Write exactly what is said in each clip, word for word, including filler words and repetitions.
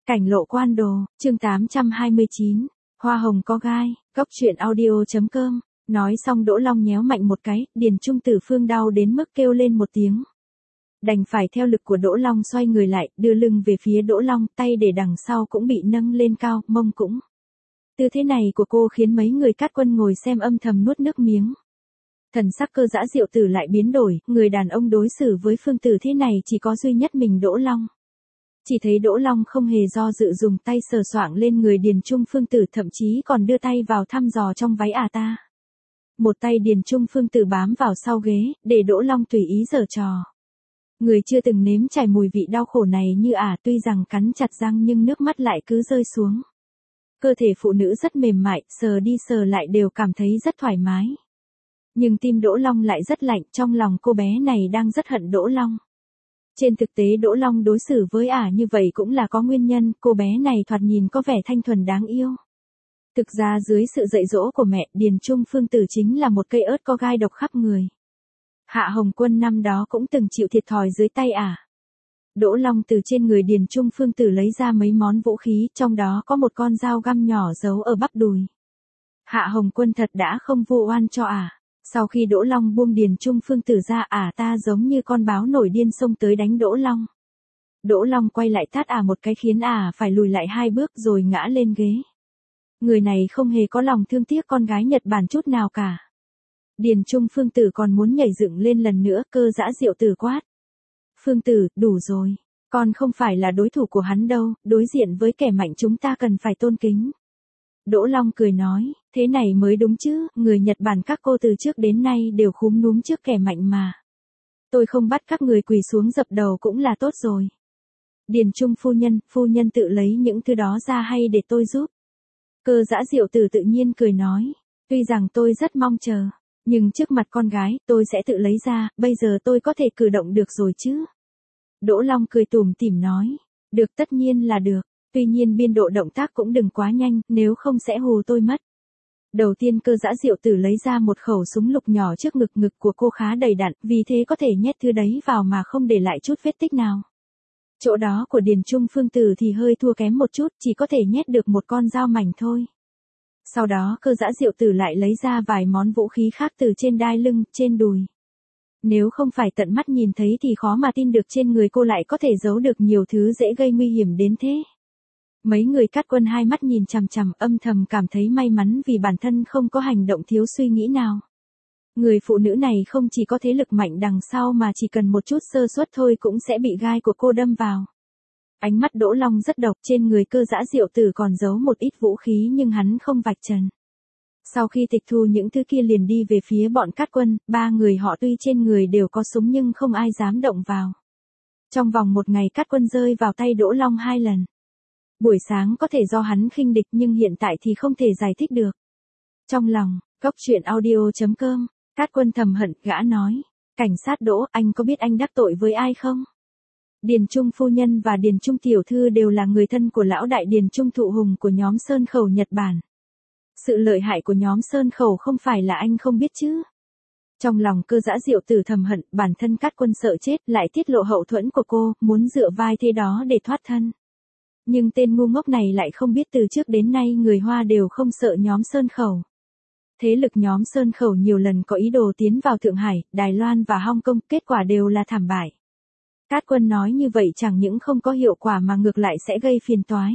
Cảnh lộ quan đồ, chương tám trăm hai mươi chín, hoa hồng có gai, góc truyện audio.com, nói xong Đỗ Long nhéo mạnh một cái, Điền Trung Tử Phương đau đến mức kêu lên một tiếng. Đành phải theo lực của Đỗ Long xoay người lại, đưa lưng về phía Đỗ Long, tay để đằng sau cũng bị nâng lên cao, mông cũng. Tư thế này của cô khiến mấy người cát quân ngồi xem âm thầm nuốt nước miếng. Thần sắc Cơ Dã Diệu Tử lại biến đổi, người đàn ông đối xử với Phương Tử thế này chỉ có duy nhất mình Đỗ Long. Chỉ thấy Đỗ Long không hề do dự dùng tay sờ soạng lên người Điền Trung Phương Tử, thậm chí còn đưa tay vào thăm dò trong váy ả ta. Một tay Điền Trung Phương Tử bám vào sau ghế, để Đỗ Long tùy ý giở trò. Người chưa từng nếm trải mùi vị đau khổ này như ả tuy rằng cắn chặt răng nhưng nước mắt lại cứ rơi xuống. Cơ thể phụ nữ rất mềm mại, sờ đi sờ lại đều cảm thấy rất thoải mái. Nhưng tim Đỗ Long lại rất lạnh, trong lòng cô bé này đang rất hận Đỗ Long. Trên thực tế Đỗ Long đối xử với ả như vậy cũng là có nguyên nhân, cô bé này thoạt nhìn có vẻ thanh thuần đáng yêu. Thực ra dưới sự dạy dỗ của mẹ, Điền Trung Phương Tử chính là một cây ớt có gai độc khắp người. Hạ Hồng Quân năm đó cũng từng chịu thiệt thòi dưới tay ả. Đỗ Long từ trên người Điền Trung Phương Tử lấy ra mấy món vũ khí, trong đó có một con dao găm nhỏ giấu ở bắp đùi. Hạ Hồng Quân thật đã không vu oan cho ả. Sau khi Đỗ Long buông Điền Trung Phương Tử ra, ả ta giống như con báo nổi điên xông tới đánh Đỗ Long. Đỗ Long quay lại tát ả một cái khiến ả phải lùi lại hai bước rồi ngã lên ghế. Người này không hề có lòng thương tiếc con gái Nhật Bản chút nào cả. Điền Trung Phương Tử còn muốn nhảy dựng lên lần nữa, Cơ Dã Diệu Tử quát. Phương Tử, đủ rồi. Con không phải là đối thủ của hắn đâu, đối diện với kẻ mạnh chúng ta cần phải tôn kính. Đỗ Long cười nói, thế này mới đúng chứ, người Nhật Bản các cô từ trước đến nay đều khúm núm trước kẻ mạnh mà. Tôi không bắt các người quỳ xuống dập đầu cũng là tốt rồi. Điền Trung phu nhân, phu nhân tự lấy những thứ đó ra hay để tôi giúp? Cơ Dã Diệu Tử tự nhiên cười nói, tuy rằng tôi rất mong chờ, nhưng trước mặt con gái, tôi sẽ tự lấy ra, bây giờ tôi có thể cử động được rồi chứ? Đỗ Long cười tủm tỉm nói, được, tất nhiên là được. Tuy nhiên biên độ động tác cũng đừng quá nhanh, nếu không sẽ hù tôi mất. Đầu tiên Cơ Dã Diệu Tử lấy ra một khẩu súng lục nhỏ trước ngực, ngực của cô khá đầy đặn, vì thế có thể nhét thứ đấy vào mà không để lại chút vết tích nào. Chỗ đó của Điền Trung Phương Tử thì hơi thua kém một chút, chỉ có thể nhét được một con dao mảnh thôi. Sau đó Cơ Dã Diệu Tử lại lấy ra vài món vũ khí khác từ trên đai lưng, trên đùi. Nếu không phải tận mắt nhìn thấy thì khó mà tin được trên người cô lại có thể giấu được nhiều thứ dễ gây nguy hiểm đến thế. Mấy người cát quân hai mắt nhìn chằm chằm, âm thầm cảm thấy may mắn vì bản thân không có hành động thiếu suy nghĩ nào. Người phụ nữ này không chỉ có thế lực mạnh đằng sau mà chỉ cần một chút sơ suất thôi cũng sẽ bị gai của cô đâm vào. Ánh mắt Đỗ Long rất độc, trên người Cơ Dã Diệu Tử còn giấu một ít vũ khí nhưng hắn không vạch trần. Sau khi tịch thu những thứ kia liền đi về phía bọn cát quân, ba người họ tuy trên người đều có súng nhưng không ai dám động vào. Trong vòng một ngày cát quân rơi vào tay Đỗ Long hai lần. Buổi sáng có thể do hắn khinh địch nhưng hiện tại thì không thể giải thích được. Trong lòng, góc truyện audio.com, Cát Quân thầm hận, gã nói, cảnh sát Đỗ, anh có biết anh đắc tội với ai không? Điền Trung phu nhân và Điền Trung tiểu thư đều là người thân của lão đại Điền Trung Thụ Hùng của nhóm Sơn Khẩu Nhật Bản. Sự lợi hại của nhóm Sơn Khẩu không phải là anh không biết chứ. Trong lòng Cơ Dã Diệu Tử thầm hận, bản thân Cát Quân sợ chết lại tiết lộ hậu thuẫn của cô, muốn dựa vai thế đó để thoát thân. Nhưng tên ngu ngốc này lại không biết từ trước đến nay người Hoa đều không sợ nhóm Sơn Khẩu. Thế lực nhóm Sơn Khẩu nhiều lần có ý đồ tiến vào Thượng Hải, Đài Loan và Hong Kong, kết quả đều là thảm bại. Cát Quân nói như vậy chẳng những không có hiệu quả mà ngược lại sẽ gây phiền toái.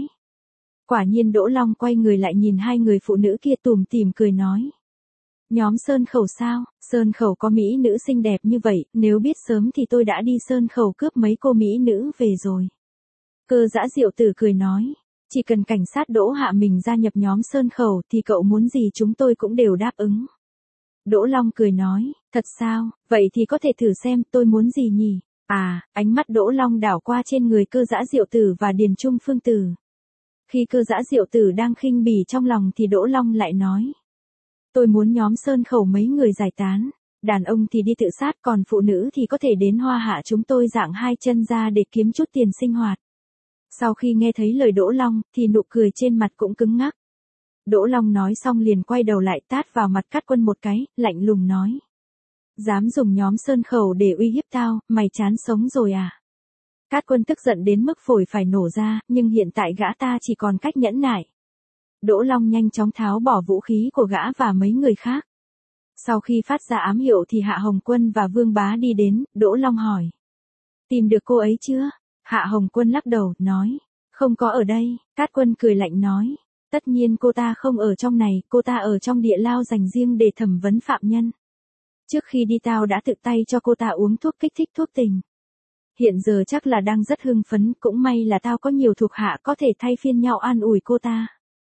Quả nhiên Đỗ Long quay người lại nhìn hai người phụ nữ kia tủm tỉm cười nói. Nhóm Sơn Khẩu sao, Sơn Khẩu có mỹ nữ xinh đẹp như vậy, nếu biết sớm thì tôi đã đi Sơn Khẩu cướp mấy cô mỹ nữ về rồi. Cơ Dã Diệu Tử cười nói, chỉ cần cảnh sát Đỗ hạ mình gia nhập nhóm Sơn Khẩu thì cậu muốn gì chúng tôi cũng đều đáp ứng. Đỗ Long cười nói, thật sao, vậy thì có thể thử xem tôi muốn gì nhỉ? À, ánh mắt Đỗ Long đảo qua trên người Cơ Dã Diệu Tử và Điền Trung Phương Tử. Khi Cơ Dã Diệu Tử đang khinh bỉ trong lòng thì Đỗ Long lại nói, tôi muốn nhóm Sơn Khẩu mấy người giải tán, đàn ông thì đi tự sát còn phụ nữ thì có thể đến Hoa Hạ chúng tôi dạng hai chân ra để kiếm chút tiền sinh hoạt. Sau khi nghe thấy lời Đỗ Long, thì nụ cười trên mặt cũng cứng ngắc. Đỗ Long nói xong liền quay đầu lại tát vào mặt Cát Quân một cái, lạnh lùng nói. Dám dùng nhóm Sơn Khẩu để uy hiếp tao, mày chán sống rồi à? Cát Quân tức giận đến mức phổi phải nổ ra, nhưng hiện tại gã ta chỉ còn cách nhẫn nại. Đỗ Long nhanh chóng tháo bỏ vũ khí của gã và mấy người khác. Sau khi phát ra ám hiệu thì Hạ Hồng Quân và Vương Bá đi đến, Đỗ Long hỏi. Tìm được cô ấy chưa? Hạ Hồng Quân lắc đầu, nói. Không có ở đây. Cát Quân cười lạnh nói. Tất nhiên cô ta không ở trong này, cô ta ở trong địa lao dành riêng để thẩm vấn phạm nhân. Trước khi đi tao đã tự tay cho cô ta uống thuốc kích thích thuốc tình. Hiện giờ chắc là đang rất hưng phấn, cũng may là tao có nhiều thuộc hạ có thể thay phiên nhau an ủi cô ta.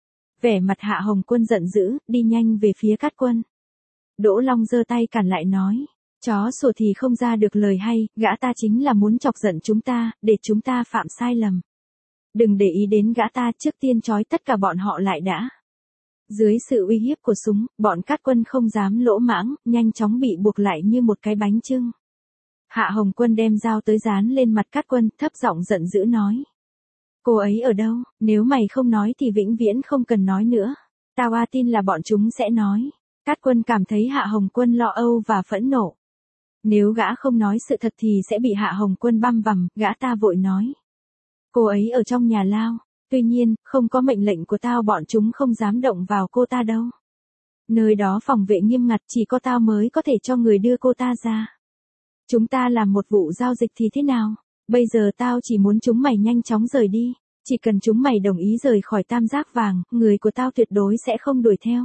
Vẻ mặt Hạ Hồng Quân giận dữ, đi nhanh về phía Cát Quân. Đỗ Long giơ tay cản lại nói. Chó sủa thì không ra được lời hay, gã ta chính là muốn chọc giận chúng ta, để chúng ta phạm sai lầm. Đừng để ý đến gã ta, trước tiên trói tất cả bọn họ lại đã. Dưới sự uy hiếp của súng, bọn Cát Quân không dám lỗ mãng, nhanh chóng bị buộc lại như một cái bánh chưng. Hạ Hồng Quân đem dao tới dán lên mặt Cát Quân, thấp giọng giận dữ nói. Cô ấy ở đâu? Nếu mày không nói thì vĩnh viễn không cần nói nữa. Tao a tin là bọn chúng sẽ nói. Cát Quân cảm thấy Hạ Hồng Quân lo âu và phẫn nộ. Nếu gã không nói sự thật thì sẽ bị Hạ Hồng Quân băm vằm, gã ta vội nói. Cô ấy ở trong nhà lao, tuy nhiên, không có mệnh lệnh của tao bọn chúng không dám động vào cô ta đâu. Nơi đó phòng vệ nghiêm ngặt, chỉ có tao mới có thể cho người đưa cô ta ra. Chúng ta làm một vụ giao dịch thì thế nào? Bây giờ tao chỉ muốn chúng mày nhanh chóng rời đi. Chỉ cần chúng mày đồng ý rời khỏi Tam Giác Vàng, người của tao tuyệt đối sẽ không đuổi theo.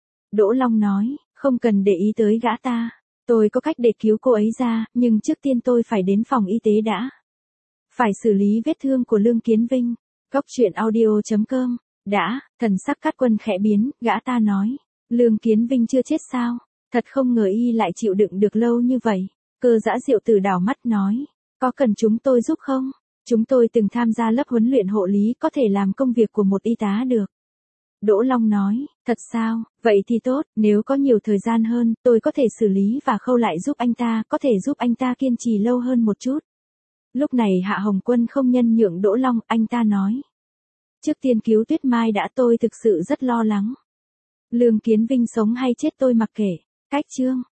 Đỗ Long nói, không cần để ý tới gã ta. Tôi có cách để cứu cô ấy ra, nhưng trước tiên tôi phải đến phòng y tế đã. Phải xử lý vết thương của Lương Kiến Vinh. Cốc truyện audio chấm com. Đã, thần sắc Cát Quân khẽ biến, gã ta nói. Lương Kiến Vinh chưa chết sao? Thật không ngờ y lại chịu đựng được lâu như vậy. Cơ Dã Diệu Tử đảo mắt nói. Có cần chúng tôi giúp không? Chúng tôi từng tham gia lớp huấn luyện hộ lý, có thể làm công việc của một y tá được. Đỗ Long nói, thật sao, vậy thì tốt, nếu có nhiều thời gian hơn, tôi có thể xử lý và khâu lại giúp anh ta, có thể giúp anh ta kiên trì lâu hơn một chút. Lúc này Hạ Hồng Quân không nhân nhượng Đỗ Long, anh ta nói. Trước tiên cứu Tuyết Mai đã, tôi thực sự rất lo lắng. Lương Kiến Vinh sống hay chết tôi mặc kệ. Cách chương.